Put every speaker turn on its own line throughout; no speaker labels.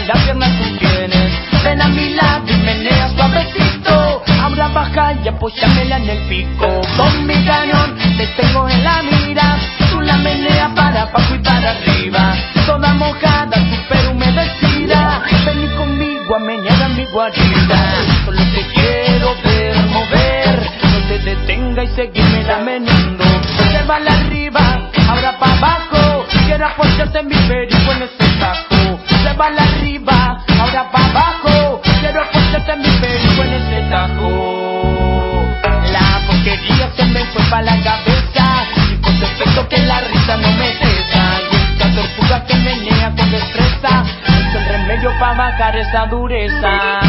la pierna tú tienes. Ven a mi lado y menea suavecito. Ahora baja y apóyamela en el pico. Con mi cañón te tengo en la mira. Tú la meneas para abajo y para arriba. Toda mojada, súper humedecida. Vení conmigo a menear a mi guarida. Solo te quiero ver mover. No te detenga y seguime la meneando. Llévala arriba, ahora para abajo. Quiero apoyarte en mi perico en ese tajo. Llévala arriba, ahora para abajo. Quiero apoyarte en mi perico en ese tajo. La porquería se me fue pa' la cabeza. Y por defecto que la risa no me cesa. Y esta tortuga que menea con destreza es el remedio pa' bajar esa dureza.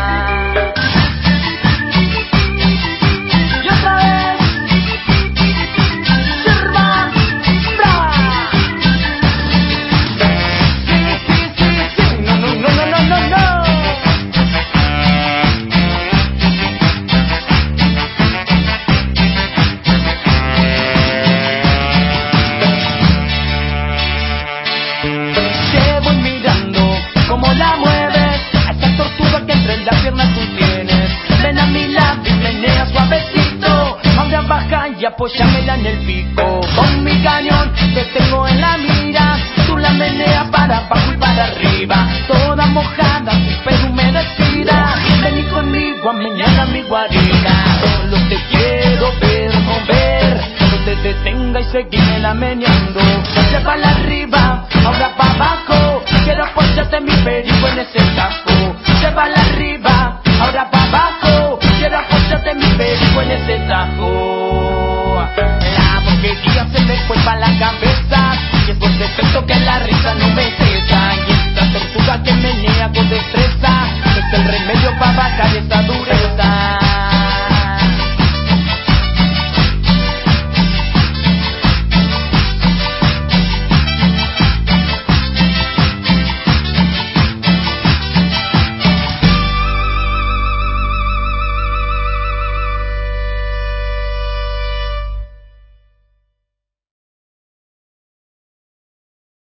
Y otra vez. Cómo la mueves, a esa tortuga que entre las piernas tú tienes. Ven a mi lado y menea suavecito. Ahora baja y apóyamela en el pico. Con mi cañón te tengo en la mira. Tú la meneas para abajo y para arriba. Toda mojada, súper humedecida. Vení conmigo a menear a mi guarida. Solo te quiero ver mover. No te detenga y seguime la meneando. Llévala arriba, ahora para abajo. Quiero apoyarte en mi perico en ese tajo. Llévala arriba, ahora para abajo. Quiero apoyarte en mi perico en ese tajo. La porquería se me fue pa' la cabeza. Y es por defecto que la risa no me cesa. Y esta tortuga que menea con destreza es el remedio para bajar esa dureza.